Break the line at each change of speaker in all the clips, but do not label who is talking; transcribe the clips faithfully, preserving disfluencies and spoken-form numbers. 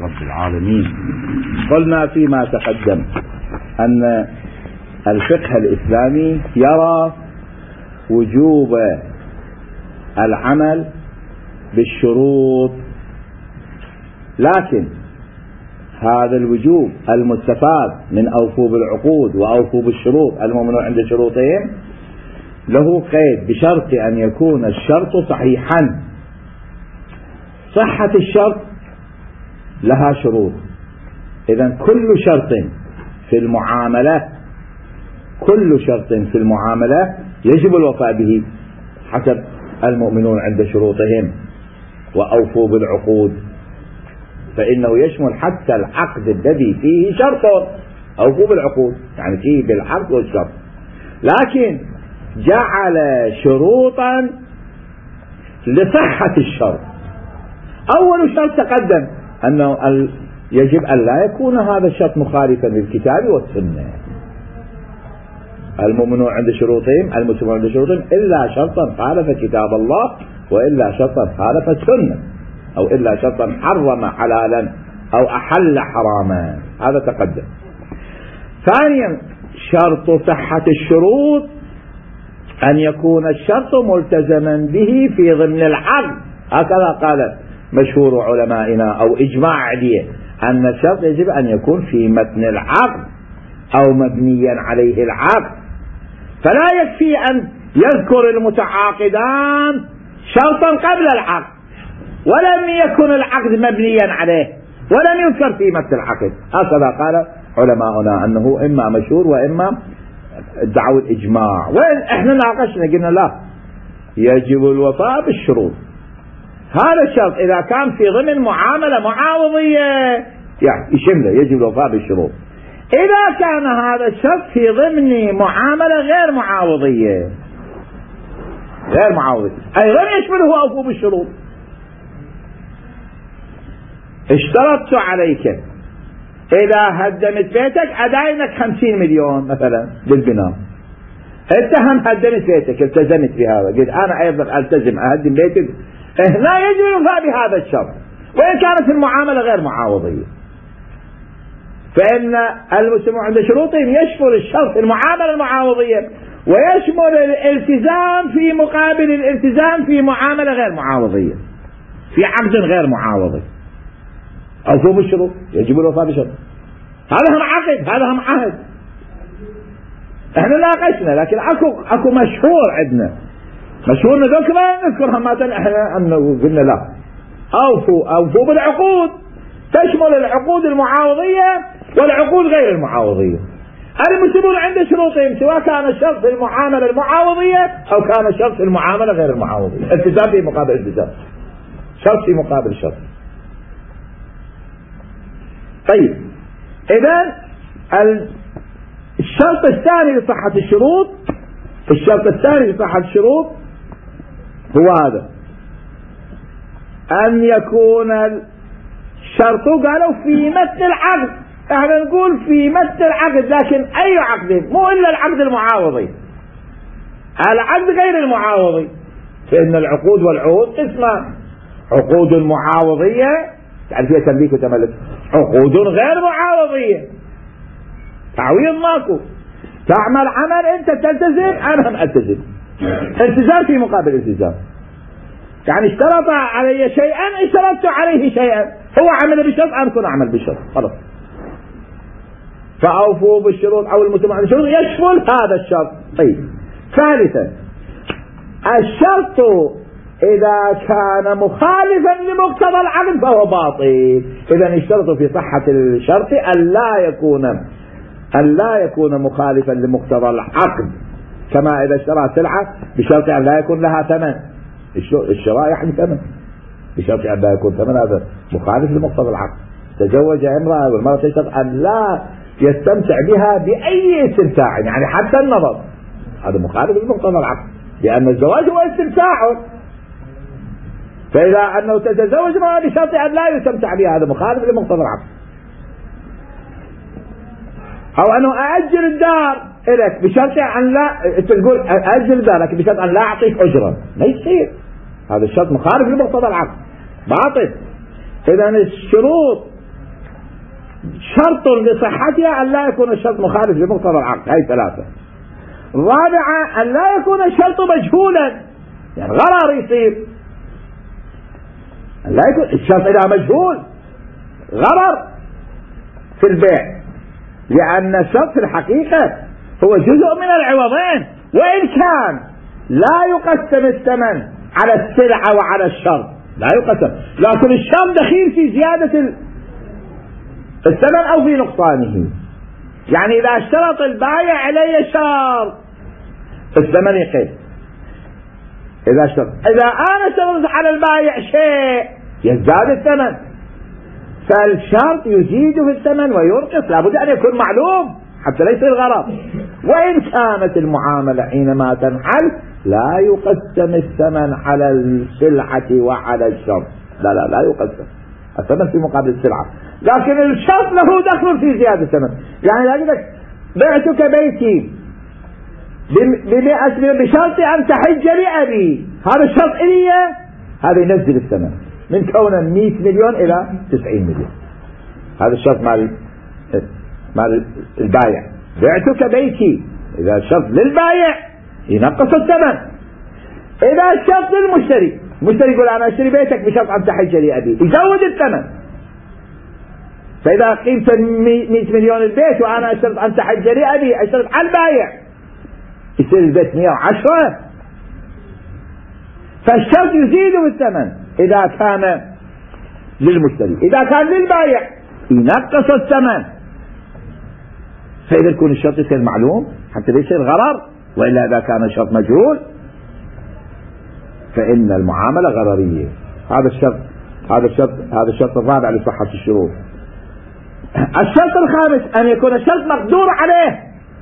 رب العالمين. قلنا فيما تقدم أن الفقه الإسلامي يرى وجوب العمل بالشروط، لكن هذا الوجوب المستفاد من أوفوا بالعقود وأوفوا بالشروط الممنوع عند شروطهم له قيد بشرط أن يكون الشرط صحيحا. صحة الشرط لها شروط، إذن كل شرط في المعاملة كل شرط في المعاملة يجب الوفاء به حسب المؤمنون عند شروطهم وأوفوا بالعقود، فإنه يشمل حتى العقد الذي فيه شرط. أوفوا بالعقود يعني فيه بالعقد والشرط، لكن جعل شروطا لصحة الشرط. أول شرط تقدم أنه يجب أن لا يكون هذا الشرط مخالفا للكتاب والسنة. المؤمنون عند شروطهم المسلمون عند شروطهم إلا شرطا خالف كتاب الله، وإلا شرطا خالف السنة، أو إلا شرطا حرم حلالا أو أحل حراما. هذا تقدم. ثانيا شرط صحة الشروط أن يكون الشرط ملتزما به في ضمن العقد، هكذا قال مشهور علمائنا أو إجماع عليه أن الشرط يجب أن يكون في متن العقد أو مبنيا عليه العقد، فلا يكفي أن يذكر المتعاقدان شرطا قبل العقد ولم يكن العقد مبنيا عليه ولم يذكر في متن العقد. هكذا قال علماؤنا أنه إما مشهور وإما ادعوا الإجماع، وإحنا ناقشنا قلنا لا، يجب الوفاء بالشروط. هذا الشرط إذا كان في ضمن معاملة معاوضية يعني يشمله يجب الوفاء بالشروط. إذا كان هذا الشرط في ضمن معاملة غير معاوضية غير معاوضية أيضا يشمله أوفوا بالشروط. اشترطت عليك إذا هدمت بيتك أداينك خمسين مليون مثلا للبناء، أنت هم هدمت بيتك التزمت بهذا، قلت أنا أيضا ألتزم أهدم بيتك، هنا يجب الوفاء بهذا الشرط وإن كانت المعاملة غير معاوضية، فإن المسلمون عند شروطهم يشمل الشرط المعاملة المعاوضية ويشمل الالتزام في مقابل الالتزام في معاملة غير معاوضية في عقد غير معاوضي. أوفوا بالشروط يجب الوفاء بالشروط. هذا هم عقد، هذا هم عهد. احنا ناقشنا لكن اكو اكو مشهور عندنا مشهور نذكر ما نذكرها مثلا احنا انه قلنا لا اوفوا اوفوا بالعقود تشمل العقود المعاوضية والعقود غير المعاوضية. المسلمون عند شروطهم سواء كان الشرط في المعاملة المعاوضية او كان الشرط في المعاملة غير المعاوضية، التزام في مقابل التزام، شرط في مقابل شرط. طيب اذا الشرط الثاني لصحة الشروط الشرط الثاني لصحة الشروط هو هذا، أن يكون الشرط قالوا في متن العقد. احنا نقول في متن العقد، لكن أي عقد؟ مو إلا العقد المعاوضي، العقد غير المعاوضي، فإن العقود والعقود قسمان: عقود معاوضية يعني فيها تمليك وتملك، عقود غير معاوضية تعويض ماكو، تعمل عمل انت تلتزم انا هم التزم، التزام في مقابل التزام. يعني اشترط علي شيئا اشترطت عليه شيئا، هو عمل بالشرط انا كن اعمل بالشرط، خلاص. فاوفوا بالشروط او المسلمون بالشروط يشمل هذا الشرط. طيب ثالثا الشرط اذا كان مخالفا لمقتضى العقد فهو باطل. اذا اشترطوا في صحة الشرط ان لا يكون أن لا يكون مخالفا لمقتضى العقد، كما إذا اشترى سلعة بشرط أن لا يكون لها ثمن، الشراء يعني ثمن، بشرط أن لا يكون ثمن، هذا مخالف لمقتضى العقد. تزوج امرأة والمرأة تشترط أن لا يستمتع بها بأي استمتاع، يعني حتى النظر، هذا مخالف لمقتضى العقد، لأن الزواج هو استمتاع، فإذا أنه تتزوج امرأة بشرط أن لا يستمتع بها هذا مخالف لمقتضى العقد. أو أنه أأجر الدار إليك بشرط أن لا تقول أأجر الدار لكن بشرط أن لا أعطيك أجرا، ما يصير، هذا الشرط مخالف لمقتضى العقد، باطل. إذا الشروط شرط لصحتها أن لا يكون الشرط مخالف لمقتضى العقد. هاي ثلاثة. الرابعة أن لا يكون الشرط مجهولا، يعني غرر يصير، لا يكون الشرط إذا مجهول غرر في البيع، لأن الشرط في الحقيقة هو جزء من العوضين، وإن كان لا يقسم الثمن على السلعة وعلى الشرط، لا يقسم، لكن الشرط دخيل في زيادة الثمن أو في نقصانه. يعني إذا اشترط البائع علي شرط الثمن يقل، إذا اشترط، إذا أنا اشترطت على البائع شيء يزداد الثمن، فالشرط يزيد في الثمن وينقص، لابد أن يكون معلوم حتى ليس الغرض. وإن كانت المعاملة حينما تنحل لا يقسم الثمن على السلعة وعلى الشرط، لا لا لا يقسم الثمن في مقابل السلعة، لكن الشرط له دخل في زيادة الثمن. يعني لا أقول لك بعتك بيتي بمئة بشرط أن تحج لأبي، هذا الشرط إلي، هذا ينزل الثمن من كونه مئة مليون إلى تسعين مليون، هذا الشرط مال مال البايع. بعتك بيتي، إذا الشرط للبايع ينقص الثمن، إذا الشرط للمشتري، المشتري يقول أنا أشتري بيتك بشرط أن تحج لأبي، يزود الثمن. فإذا قيمة مئة مليون البيت وأنا أشترط أن تحج لأبي، أشترط على البايع، يصير البيت مئة وعشرة، فالشرط يزيد بالثمن إذا كان للمشتري، إذا كان للبايع ينقص الثمن. فإذا يكون الشرط يصير معلوم حتى لا يصير غرر، وإلا إذا كان الشرط مجهول فإن المعاملة غررية. هذا الشرط هذا الشرط هذا الشرط الرابع لصحة الشروط. الشرط الخامس أن يكون الشرط مقدور عليه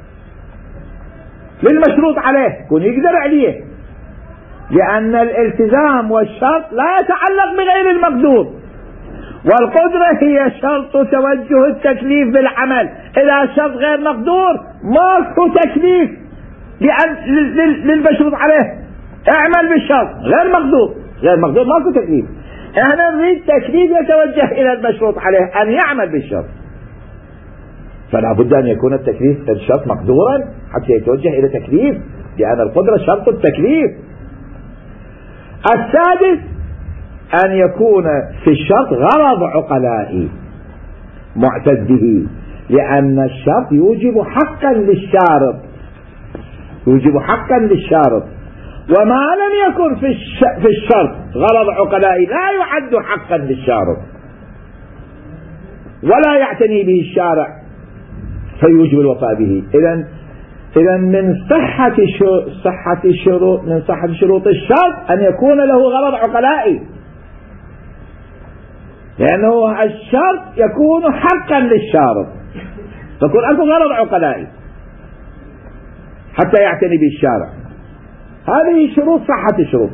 للمشروط عليه، يكون يقدر عليه، لأن الالتزام والشرط لا يتعلق بغير المقدور، والقدرة هي شرط توجه التكليف بالعمل. إذا الشرط غير مقدور ماكو تكليف للمشروط عليه، اعمل بالشرط، غير مقدور غير مقدور ماكو تكليف. احنا نريد تكليف يتوجه إلى المشروط عليه أن يعمل بالشرط، فلا بد أن يكون التكليف الشرط مقدورا حتى يتوجه إلى تكليف، لأن القدرة شرط التكليف. السادس أن يكون في الشرط غرض عقلائي معتد به، لأن الشرط يوجب حقا للشارط، يوجب حقا للشارط، وما لم يكن في في الشرط غرض عقلائي لا يعد حقا للشارط ولا يعتني به الشارع فيوجب الوفاء به. إذن إذن من صحة صحة شروط من صحة شروط الشرط أن يكون له غرض عقلائي، لأنه الشرط يكون حقا للشارط، تكون أكو غرض عقلائي حتى يعتني به الشارع. هذه شروط صحة الشروط.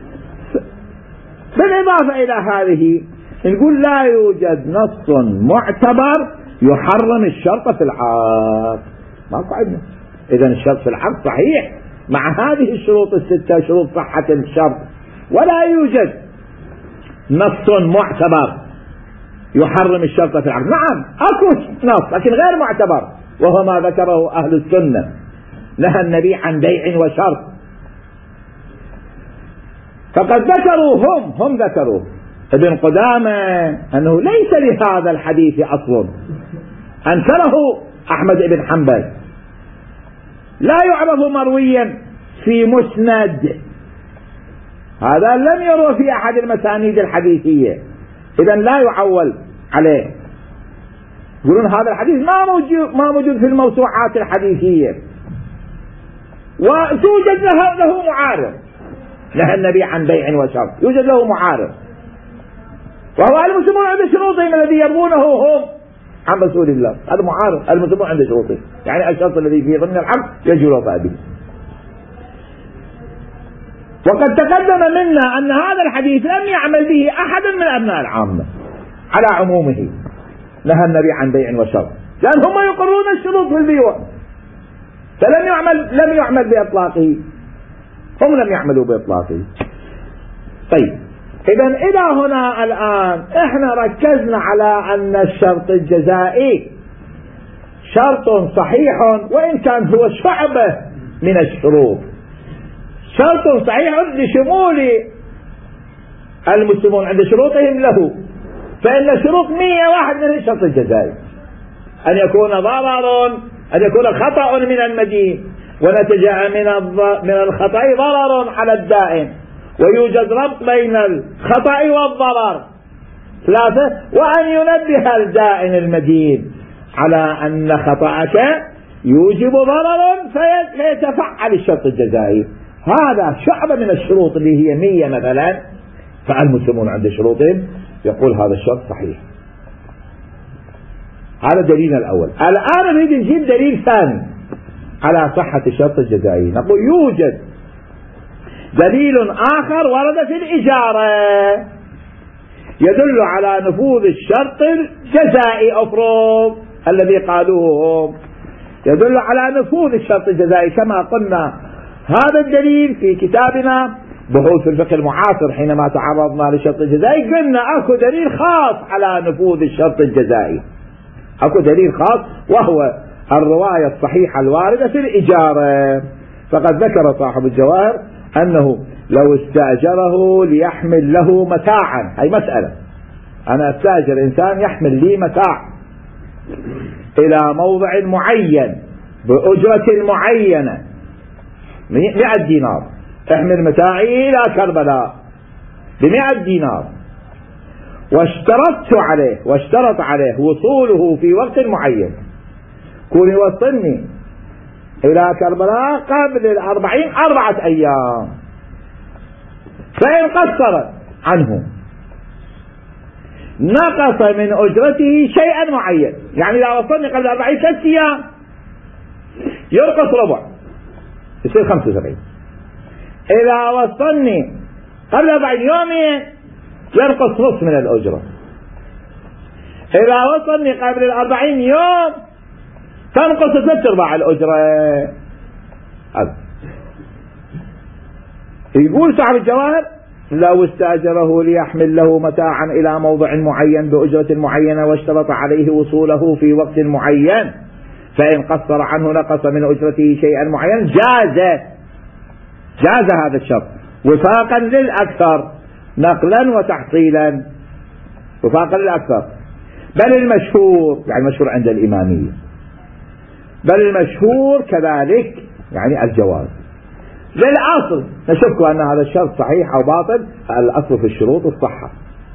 بالإضافة إلى هذه نقول لا يوجد نص معتبر يحرم الشرط في العقد، ماكو عندنا. إذن الشرط في العقد صحيح مع هذه الشروط الستة، شروط صحة الشرط، ولا يوجد نص معتبر يحرم الشرط في العقد. نعم أكو نص لكن غير معتبر، وهو ما ذكره أهل السنة، نهى النبي عن بيع وشرط، فقد ذكروا هم هم ذكروا ابن قدامة أنه ليس لهذا الحديث أصل، أنكره أحمد بن حنبل، لا يعرف مرويا في مسند، هذا لم يروى في أحد المسانيد الحديثية، إذن لا يعول عليه. يقولون هذا الحديث ما موجود ما موجود في الموسوعات الحديثية، وتوجد له, له معارض، نهى النبي عن بيع وشرط، يوجد له معارض، وهو المسلمون عند شروطهم الذي يرمونه هم عن رسول الله، هذا معارض. المسلمون عند شروطهم، يعني الشرط الذي في ضمن العقد يجوز الوفاء به. وقد تقدم منا أن هذا الحديث لم يعمل به أحد من أبناء العامة على عمومه، نهى النبي عن بيع وشرط، لأن هم يقرون الشروط في البيوع، فلم يعمل لم يعمل بإطلاقه، هم لم يعملوا بإطلاقه. طيب إذا إلى هنا الآن إحنا ركزنا على أن الشرط الجزائي شرط صحيح وإن كان هو شعبة من الشروط، شرط صحيح لشمول المسلمون عند شروطهم له، فإن شروط مية واحد من الشرط الجزائي أن يكون ضرر، أن يكون خطأ من المدين ونتج من من الخطأ ضرر على الدائن، ويوجد ربط بين الخطأ والضرر ثلاثة، وأن ينبه الدائن المدين على أن خطأك يوجب ضررا فيتفعل الشرط الجزائي. هذا شعبة من الشروط اللي هي مية مثلا، فالمسلمون عند شروطهم يقول هذا الشرط صحيح. هذا دليلنا الأول. الآن نريد نجيب دليل ثاني على صحة الشرط الجزائي. نقول يوجد دليل آخر ورد في الإجارة يدل على نفوذ الشرط الجزائي أفرض الذي قالوه هم، يدل على نفوذ الشرط الجزائي كما قلنا. هذا الدليل في كتابنا بحوث الفقه المعاصر حينما تعرضنا للشرط الجزائي قلنا اكو دليل خاص على نفوذ الشرط الجزائي، اكو دليل خاص وهو الرواية الصحيحة الواردة في الإجارة. فقد ذكر صاحب الجواهر أنه لو استأجره ليحمل له متاعا، هي مسألة، أنا استأجر إنسان يحمل لي متاع إلى موضع معين بأجرة معينة مئة دينار، احمل متاعي إلى كربلاء بمئة دينار، واشترطت عليه واشترط عليه وصوله في وقت معين، كون يوصلني إلى كربلاء قبل الأربعين أربعة أيام، فإن قصر عنه نقص من أجرته شيئا معين، يعني إذا وصلني قبل أربعين ثلاث أيام ينقص ربع يصير خمسة وسبعين، إذا وصلني قبل أربعين يومين ينقص نصف من الأجرة، إذا وصلني قبل الأربعين يوم تنقص ثلاث أرباع الأجرة. يقول صاحب الجواهر لو استأجره ليحمل له متاعا إلى موضع معين بأجرة معينة واشترط عليه وصوله في وقت معين، فإن قصر عنه نقص من أجرته شيئا معين جاز جاز هذا الشرط وفاقا للأكثر نقلا وتحصيلا، وفاقا للأكثر. بل المشهور، يعني المشهور عند الإمامية، بل المشهور كذلك يعني الجواز. للأصل نشك أن هذا الشرط صحيح أو باطل، الأصل في الشروط الصحة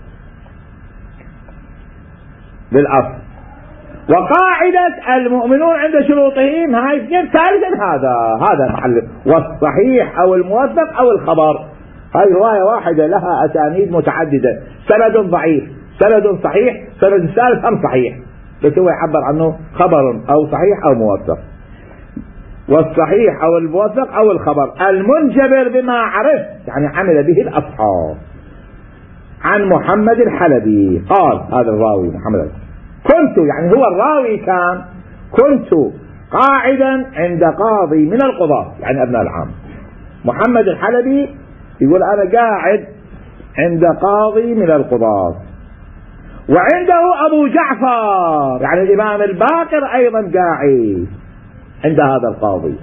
للأصل، وقاعدة المؤمنون عند شروطهم هاي اثنين ثالثا، هذا هذا محل، والصحيح أو الموثق أو الخبر، هاي رواية واحدة لها أسانيد متعددة، سند ضعيف سند صحيح سند ثالث هم صحيح، بس هو يعبر عنه خبر أو صحيح أو موثق. والصحيح أو الموثق أو الخبر المنجبر بما عرف، يعني عمل به الأصحاب. عن محمد الحلبي قال، هذا الراوي محمد، كنت يعني هو الراوي كان كنت قاعدا عند قاضي من القضاة، يعني أبناء العام. محمد الحلبي يقول أنا قاعد عند قاضي من القضاة، وعنده أبو جعفر يعني الإمام الباقر أيضا قاعد عند هذا القاضي،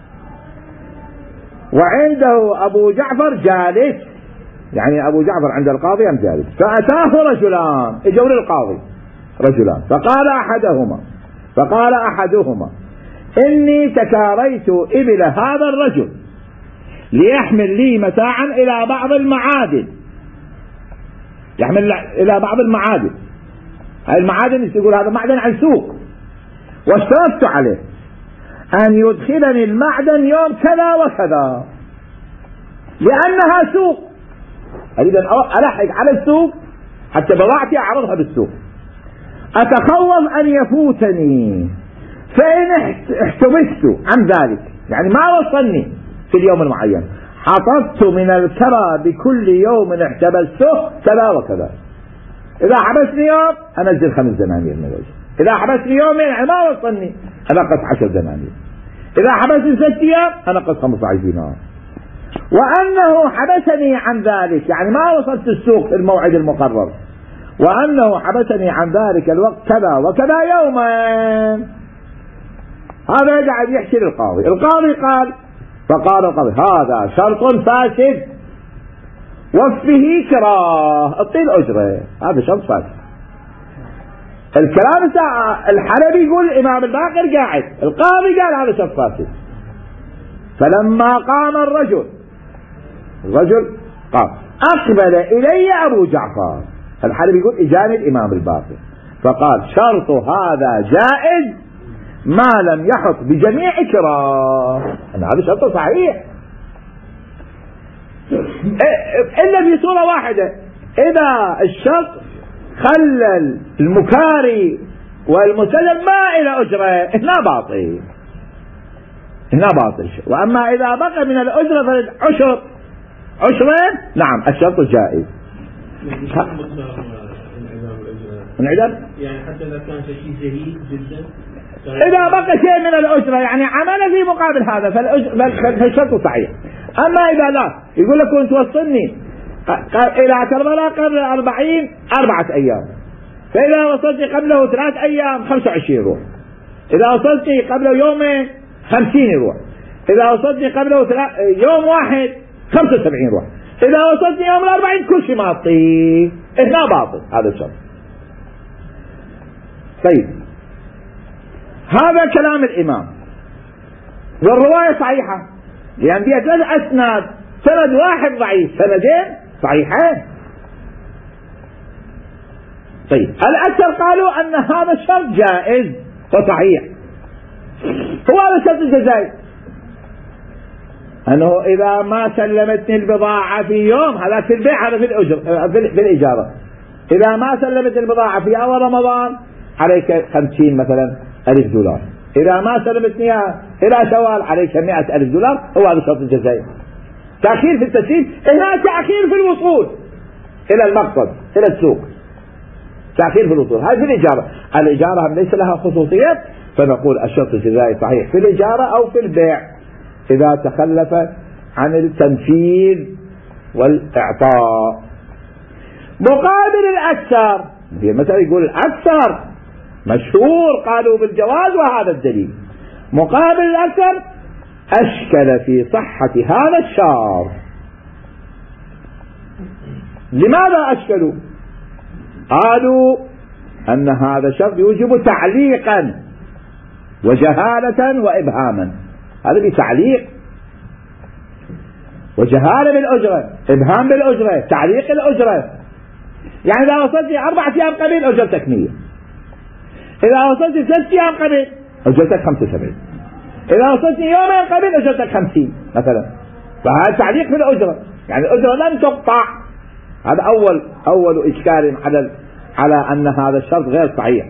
وعنده أبو جعفر جالس، يعني أبو جعفر عند القاضي أم جالس. فأتاه رجلان، اجوا للقاضي رجلان، فقال أحدهما فقال أحدهما إني تكاريت إبل هذا الرجل ليحمل لي متاعا إلى بعض المعادن، يحمل إلى بعض المعادن، هاي المعادن يقول هذا معدن عن سوق، واشترطت عليه أن يدخلني المعدن يوم كذا وكذا لأنها سوق، أريد أن ألحق على السوق حتى بضاعتي أعرضها بالسوق، أتخوف أن يفوتني، فإن احتبست عن ذلك يعني ما وصلني في اليوم المعين حطبت من الكرى بكل يوم احتبسته كذا وكذا، إذا حبسني يوم أنزل خمس دنانير من الوجه، إذا حبسني يومين يعني ما وصلني أنقص عشر دنانير، إذا حبسني ست أيام أنقص خمسة عشر دينار. وأنه حبسني عن ذلك، يعني ما وصلت السوق في الموعد المقرر، وأنه حبسني عن ذلك الوقت كذا وكذا يوما. هذا قاعد يحكي للقاضي. القاضي قال، فقال القاضي هذا شرط فاسد وفه كراه، اعطيه الأجرة، هذا شرط فاسد. الكلام بتاع الحلبي يقول الإمام الباقر قاعد، القاضي قال هذا شرط فاسد. فلما قام الرجل الرجل قام أقبل إلي أبو جعفر، الحلبي يقول إجاني الإمام الباقر فقال شرط هذا جائز ما لم يحط بجميع كراه، هذا شرط صحيح إلا في صورة واحدة، إذا الشرط خلى المكاري والمسلم ما إلى أجرة هنا باطل، هنا باطل. وأما إذا بقى من الأجرة فالعشر عشرين نعم الشرط جائز. انعدم
يعني حتى إذا كان شيء زهيد جدا،
إذا بقى شيء من الأجرة يعني عمل في مقابل هذا فالشرط صحيح. أما إذا لا يقول لك كنت توصلني إلى كربلاء قبل أربعين أربعة أيام، فإذا وصلت قبله ثلاث أيام خمسة وعشرين روح، إذا وصلت قبله يومين خمسين روح، إذا وصلت قبله يوم واحد خمسة وسبعين روح، إذا وصلت يوم الأربعين كل شيء معطيه، هنا باطل هذا الشرط. طيب هذا كلام الإمام، والرواية صحيحة يعني فيها ثلاث أسناد، سند واحد ضعيف، سندين صحيحين. طيب الأكثر قالوا أن هذا الشرط جائز وصحيح، هو هذا الشرط الجزائي، أنه إذا ما سلمتني البضاعة في يوم، هذا في البيع، هذا في الأجر في الإجارة، إذا ما سلمت البضاعة في أول رمضان عليك خمسين مثلا ألف دولار، إذا ما سلمتني إلى شوال عليك مئة ألف دولار، هو هذا الشرط الجزائي. تأخير في التسليم، هنا تأخير في الوصول إلى المقصد إلى السوق، تأخير في الوصول. هذه في الإجارة، الإجارة ليس لها خصوصيات، فنقول الشرط الجزائي صحيح في الإجارة أو في البيع إذا تخلف عن التنفيذ والإعطاء. مقابل الأكثر، هي مثلا يقول الأكثر مشهور قالوا بالجواز وهذا الدليل، مقابل الأكثر أشكل في صحة هذا الشرط. لماذا أشكلوا؟ قالوا أن هذا الشرط يوجب تعليقا وجهالة وإبهاما، هذا بتعليق وجهالة بالأجرة، إبهام بالأجرة، تعليق الأجرة. يعني إذا وصلت أربعة أيام قبل أجرتك مية، إذا وصلت ثلاثة أيام قبل أجرتك خمسة وسبعين، إذا وصلت يومين قبل أجرتك خمسين مثلا، فهذا تعليق في الأجرة، يعني الأجرة لم تقطع. هذا أول أول إشكال على على أن هذا الشرط غير صحيح.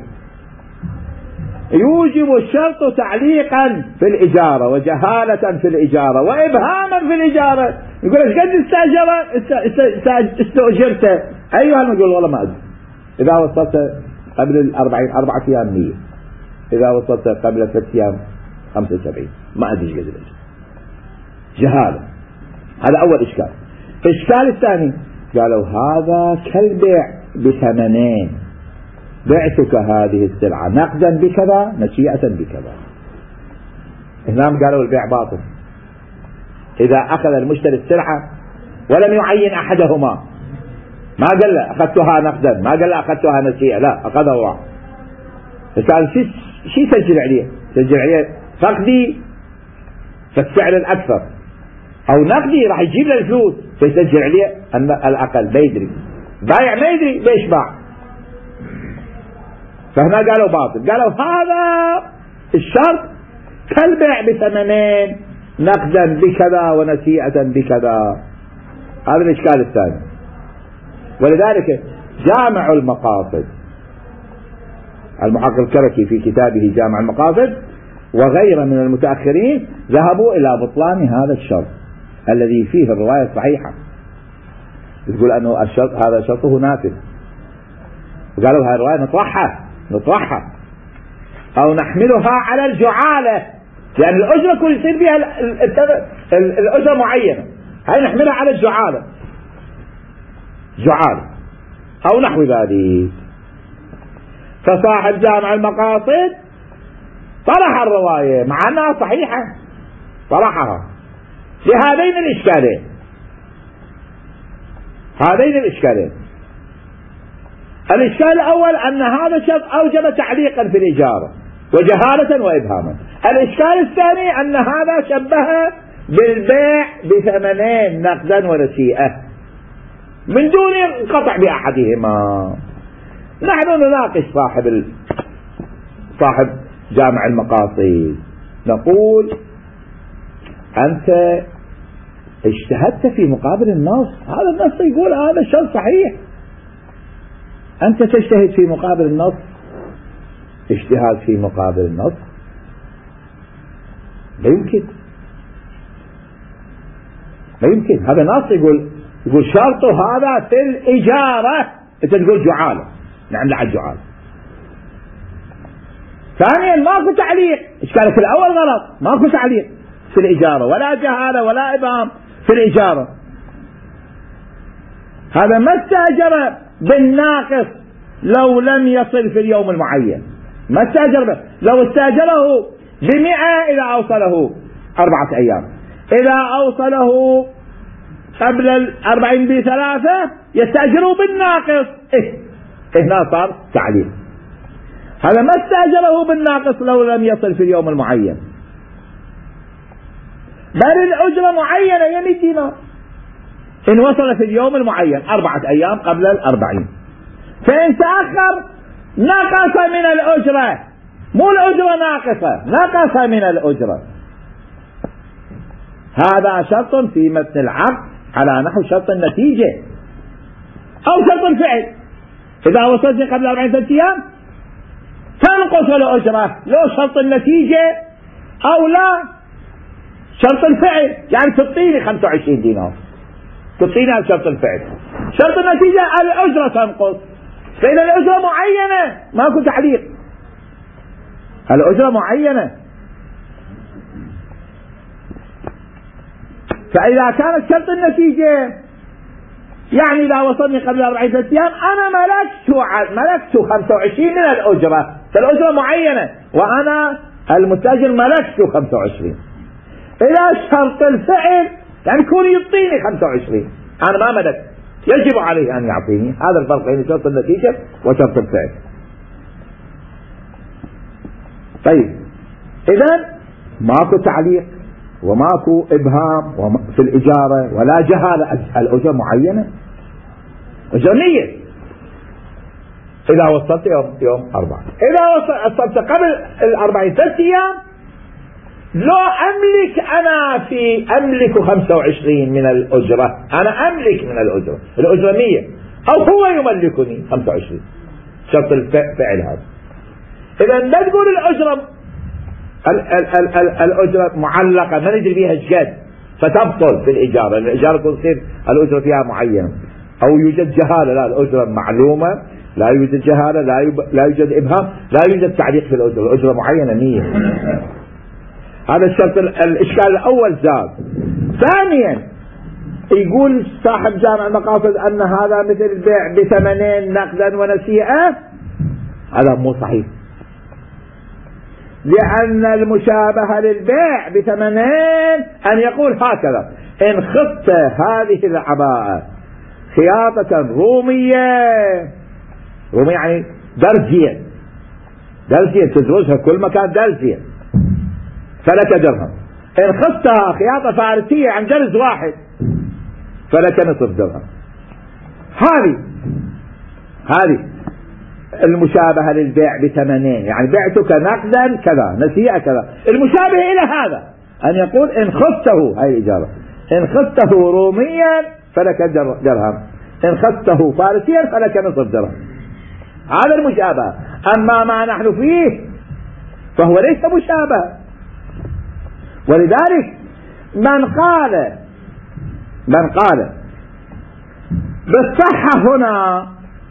يوجب الشرط تعليقا في الإجارة وجهالة في الإجارة وإبهاما في الإجارة. يقول ايش قد استأجرت استأجرت أيها المقول والله ما أدري، إذا وصلت قبل الأربعين أربعة أيام مية، إذا وصلت قبل ثلاثة أيام خمسة وسبعين، ما أدري ايش قد جهالة. هذا أول إشكال. الإشكال الثاني قالوا هذا كالبيع بثمنين، بعتك هذه السلعة نقدا بكذا نسيئة بكذا. هنا قالوا البيع باطل إذا أخذ المشتري السلعة ولم يعين أحدهما، ما قال له أخذتها نقدا، ما قال له أخذتها نسيئة، لا أخذها هو. فقال شو شو سجل عليه؟ سجل عليه فقدي فالسعر الأكثر، أو نقدي راح يجيب له الفلوس فيسجل عليه أن الأقل، ما يدري بايع ما يدري ليش باع. فهنا قالوا باطل، قالوا هذا الشرط كالبيع بثمنين نقدا بكذا ونسيئة بكذا. هذا الإشكال الثاني. ولذلك جامع المقاصد المحقق الكركي في كتابه جامع المقاصد وغيره من المتأخرين ذهبوا إلى بطلان هذا الشرط الذي فيه الرواية الصحيحة، يقول أنه الشرط هذا شرطه نافذ، وقالوا هذه الرواية نطرحها نطرحها أو نحملها على الجعالة، لأن الأجرة كل يصير بها الأجرة معينة، هاي نحملها على الجعالة، جعالة أو نحو ذلك. فصاحب جامع المقاصد طرح الرواية مع أنها صحيحة، طرحها لهذين الإشكالين، هذين الإشكالين. الإشكال الأول أن هذا الشرط أوجب تعليقا في الإجارة وجهالة وإبهاما. الإشكال الثاني أن هذا شبه بالبيع بثمنين نقدا ونسيئة من دون قطع بأحدهما. نحن نناقش صاحب ال... صاحب جامع المقاصد، نقول أنت اجتهدت في مقابل النص، هذا النص يقول هذا الشرط صحيح، أنت تجتهد في مقابل النص، اجتهاد في مقابل النص لا يمكن، لا يمكن. هذا نص يقول يقول شرطه هذا في الإجارة، أنت تقول جعالة، نعم على الجعالة. ثانيا ماكو تعليق، إشكالك الأول غلط، ماكو تعليق في الإجارة ولا جهالة ولا إبهام في الإجارة. هذا ما استأجر بالناقص لو لم يصل في اليوم المعين، ما استأجر به. لو استأجره بمئة إذا أوصله أربعة أيام، إذا أوصله قبل الأربعين بثلاثة يستأجره بالناقص، إيه هنا صار تعليق. هذا ما استأجره بالناقص لو لم يصل في اليوم المعين، بل الأجرة معينة يمي دينار إن وصل في اليوم المعين أربعة أيام قبل الأربعين، فإن تأخر نقص من الأجرة، مو الأجرة ناقصة، نقص من الأجرة. هذا شرط في متن العقد على نحو شرط النتيجة أو شرط الفعل. إذا وصلت قبل أربعين أيام تنقص الأجرة، لو شرط النتيجة أو لا شرط الفعل، يعني تعطيني خمسة وعشرين دينار، تعطيني على شرط الفعل. شرط النتيجة الأجرة تنقص، فإذا الأجرة معينة ماكو تعليق، الأجرة معينة. فإذا كانت شرط النتيجة يعني إذا وصلني قبل أربعين أيام أنا ملكت ملكت خمسة وعشرين من الأجرة، فالأجرة معينة وأنا المستأجر ملكت خمسة وعشرين. إذا شرط الفعل يعني يكون يعطيني خمسة وعشرين، أنا ما ملكت، يجب عليه أن يعطيني. هذا الفرق بين شرط النتيجة وشرط الفعل. طيب إذن ماكو تعليق وماكو إبهام في الإجارة ولا جهالة، الأجرة معينة، أجرة مية. إذا وصلت يوم يوم أربعة، إذا وصلت قبل الأربعين ثلاث أيام لو أملك أنا في أملك خمسة وعشرين من الأجرة، أنا أملك من الأجرة، الأجرة مية أو هو يملكني خمسة وعشرين، شرط الفعل هذا. إذا لا تقول الأجرة ال ال ال ال الأجرة معلقة ما ندري فيها شقد فتبطل في الإجارة، الإجارة تصير الأجرة فيها معينة، أو يوجد جهالة، لا الأجرة معلومة، لا يوجد جهالة، لا يب... لا يوجد إبهام، لا يوجد تعليق في الأجرة، الأجرة معينة مية. هذا الشرط الإشكال الأول زاد. ثانيا يقول صاحب جامع المقاصد أن هذا مثل البيع بثمنين نقدا ونسيئة، هذا مو صحيح، لأن المشابهة للبيع بثمنين أن يقول هكذا: إن خضت هذه العباءة خياطة رومية، رومية يعني درزية، درزية تدرسها كل مكان درزية، فلك درهم. إن خضتها خياطة فارسية عن درز واحد فلك نصف درهم. هذه هذه المشابهة للبيع بثمنين، يعني بعتك نقدا كذا نسيئة كذا، المشابه إلى هذا أن يقول إن خذته، هاي الإجارة، إن خذته روميا فلك درهم، إن خذته فارسيا فلك نصف درهم. هذا المشابهة. أما ما نحن فيه فهو ليس مشابه. ولذلك من قال من قال بالصحة هنا،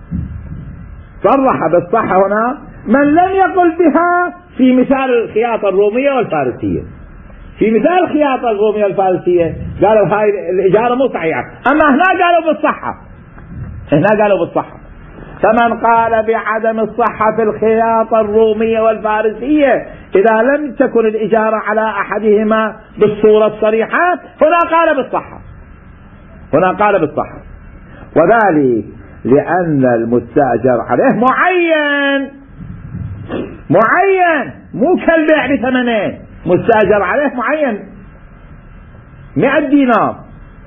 صرح بالصحة هنا من لم يقل بها في مثال الخياطة الرومية والفارسية. في مثال الخياطة الرومية الفارسية قالوا هاي الإجارة مو صحيحة، أما هنا قالوا بالصحة، هنا قالوا بالصحة. فمن قال بعدم الصحة في الخياطة الرومية والفارسية إذا لم تكن الإجارة على أحدهما بالصورة الصريحة هنا قال بالصحة، هنا قال بالصحة. وذلك لأن المستأجر عليه معين معين مو كالبيع بثمنين، مستأجر عليه معين مئة دينار،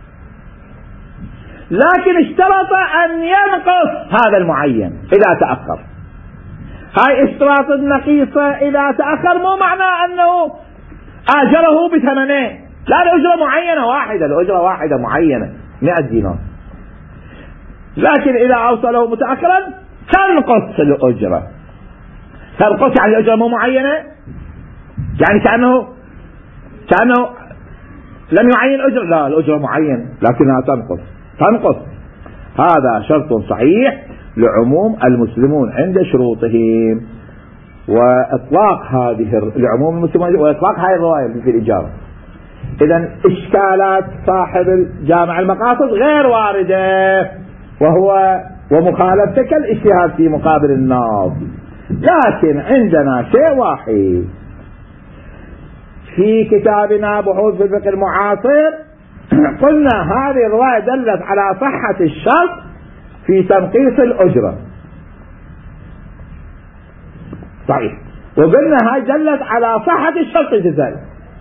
لكن اشترط أن ينقص هذا المعين إذا تأخر. هاي اشتراط النقيصة إذا تأخر مو معناه أنه آجره بثمنين، لا، الأجرة معينة واحدة، الأجرة واحدة معينة مئة دينار، لكن إذا أوصله متأخرا تنقص الأجرة. تنقص يعني الأجرة مو معينة، يعني كأنه كأنه لم يعين أجرة، لا، الأجرة معينة لكنها تنقص تنقص هذا شرط صحيح لعموم المسلمون عند شروطهم، وإطلاق هذه لعموم المسلمين وإطلاق هذه الرواية في الإجارة. إذن إشكالات صاحب الجامع المقاصد غير واردة، وهو ومخالفتك الاجتهاد في مقابل النص. لكن عندنا شيء واحد في كتابنا بحوث في الفقه المعاصر، قلنا هذه الرواية دلت على صحة الشرط في تنقيص الأجرة، صحيح، وقلنا هاي دلت على صحة الشرط الجزائي.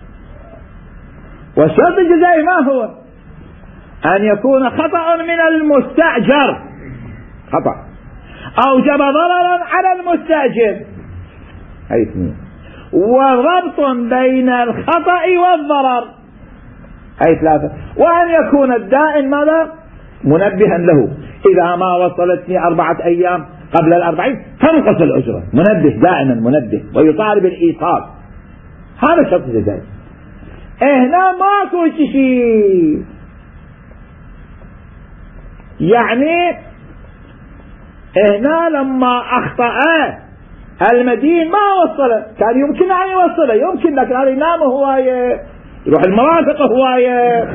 والشرط الجزائي ما هو؟ أن يكون خطأ من المستأجر، خطأ أوجب ضررا على المستأجر، هاي اثنين، وربط بين الخطأ والضرر، هاي ثلاثة، وأن يكون الدائن ماذا؟ منبها له، إذا ما وصلتني أربعة أيام قبل الأربعين تنقص الأجرة، منبه دائما منبه ويطالب الإيصال، هذا شرط جزائي. هنا ماكو شيء، يعني هنا لما أخطأ المدين ما وصله، كان يمكن أن يوصله، يمكن، لكن هذا ينام هواية، يروح المرافق هواية،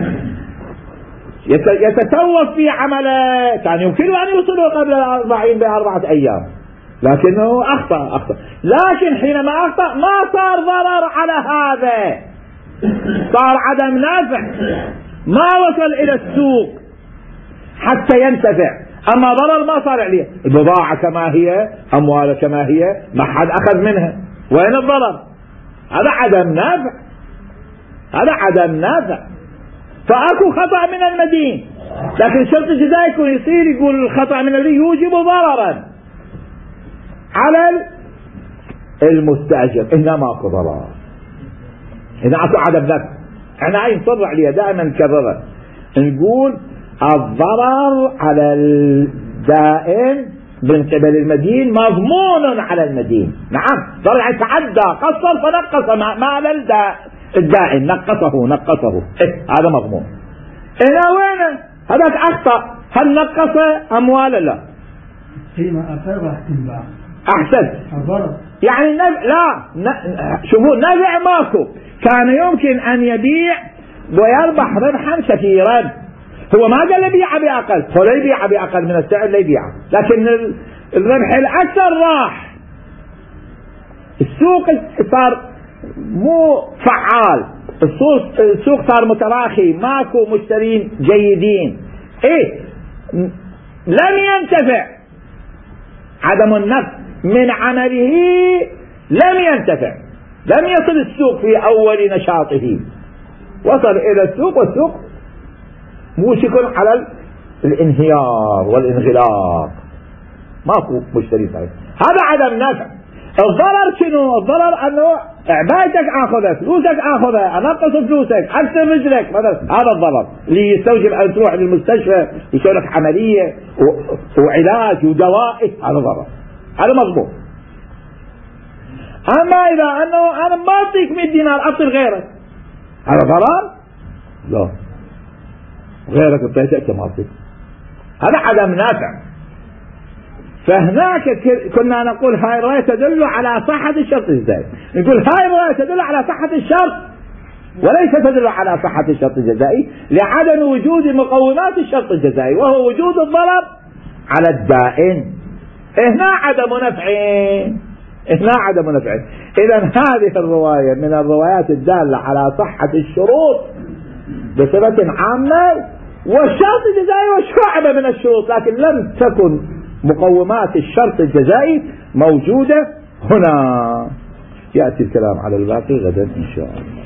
يتسوف في عمله، كان يمكن أن يوصله قبل الأربعين بأربعة أيام، لكنه أخطأ أخطأ لكن حينما أخطأ ما صار ضرر على هذا، صار عدم نافع، ما وصل إلى السوق حتى ينتفع، أما ضرر ما صار عليه، البضاعة كما هي، أموال كما هي، ما حد أخذ منها، وين الضرر؟ هذا عدم نافع، هذا عدم نافع. فأكو خطأ من المدين، لكن الشرط الجزائي يكون يصير يقول الخطأ من الذي يوجب ضررا على المستأجر، هنا ماكو ضرر، هنا اكو عدم نفع. احنا هاي نصر عليها دائما نكررها، نقول الضرر على الدائن من قبل المدين مضمون على المدين، نعم، ضرر يعني تعدى قصر فنقص مال الدائن، نقصه نقصه إيه؟ هذا مضمون. هنا وين هذاك أخطأ، هل نقص أموال؟ لا،
فيما أفر راح تنباع
أحسن،
الضرر
يعني نبع، لا ن... شوفوا نبع ماكو، كان يمكن أن يبيع ويربح ربحا كثيرا، هو ما قال يبيع بأقل، هو لا يبيع بأقل من السعر، لا يبيع، لكن الربح الأكثر راح، السوق صار مو فعال، السوق السوق صار متراخي، ماكو مشترين جيدين، ايه لم ينتفع، عدم النفع من عمله لم ينتفع، لم يصل السوق في أول نشاطه، وصل إلى السوق والسوق موشك على الانهيار والانغلاق، ماكو مشتري صحيح، هذا عدم نفع. الضرر شنو؟ الضرر أنه عبايتك آخذها، فلوسك آخذها، أنقص فلوسك، أكسر رجلك مثلا، هذا الضرر اللي يستوجب أن تروح للمستشفى يسوي لك عملية وعلاج ودواء، هذا ضرر، هذا مضبوط. أما إذا أنه أنا ما أعطيك مئة دينار أعطي غيرك، هذا ضرر؟ لا، غيرك بتأتي ما أعطيك، هذا عدم نافع. فهناك كنا نقول هاي الرواية تدل على صحة الشرط الجزائي، نقول هاي الرواية تدل على صحة الشرط وليس تدل على صحة الشرط الجزائي لعدم وجود مقومات الشرط الجزائي، وهو وجود الضرر على الدائن. هنا عدم نفع، هنا عدم نفع. إذا هذه الرواية من الروايات الدالة على صحة الشروط بصفة عامة، والشرط الجزائي وشعبة من الشروط، لكن لم تكن مقومات الشرط الجزائي موجودة هنا. يأتي الكلام على الباقي غدا إن شاء الله.